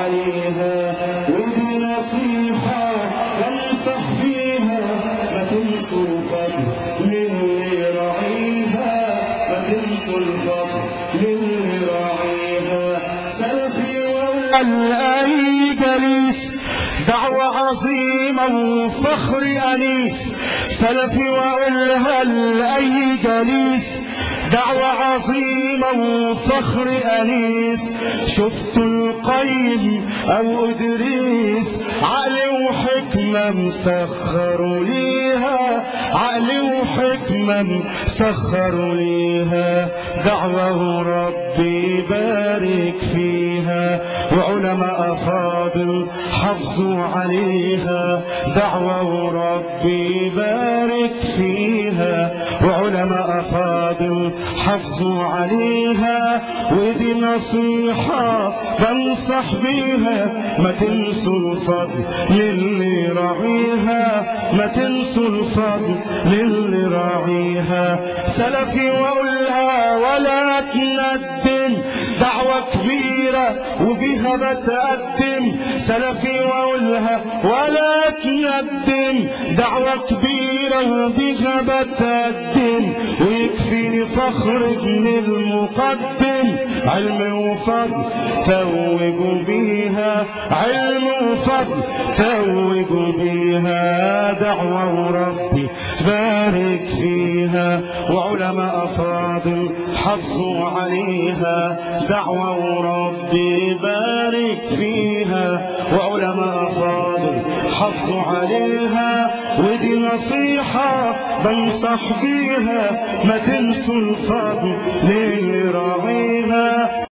عليها، ودي نصيحة بنصح بيها ما تنسوا الفضل للي راعيها، ما تنسوا الفضل للي راعيها. سلفي والأي جليس دعوة عظيمة وفخر أنيس، سلفي وأقولها لأي جليس دعوة عظيمة وفخر أنيس. شفت القيم أو إدريس عقل وحكمة مسخروا ليها، عقل وحكمة مسخروا ليها. دعوة وربي يبارك فيها وعلماء أفاضل حافظوا عليها، دعوة وربي يبارك فيها وعلماء أفاضل حافظوا عليها. ودي نصيحة بنصح بيها ما تنسوا الفضل للي راعيها، ما تنسوا الفضل للي راعيها. سلفي وأقولها ولا تندم، دعوة كبيرة وبيها بتقدم. سلفي وأقولها ولا تندم، دعوة كبيرة وبيها بتقدم. ويكفيني فخر ابن المقدم، علم وفضل توجوا بيها، علم وفضل توجوا بيها. دعوة وربي بارك فيها وعلماء أفاضل حافظوا عليها، دعوة وربي بارك فيها وعلماء أفاضل حافظوا عليها. ودي نصيحة بنصح بيها ما تنسوا الفضل للي راعيها.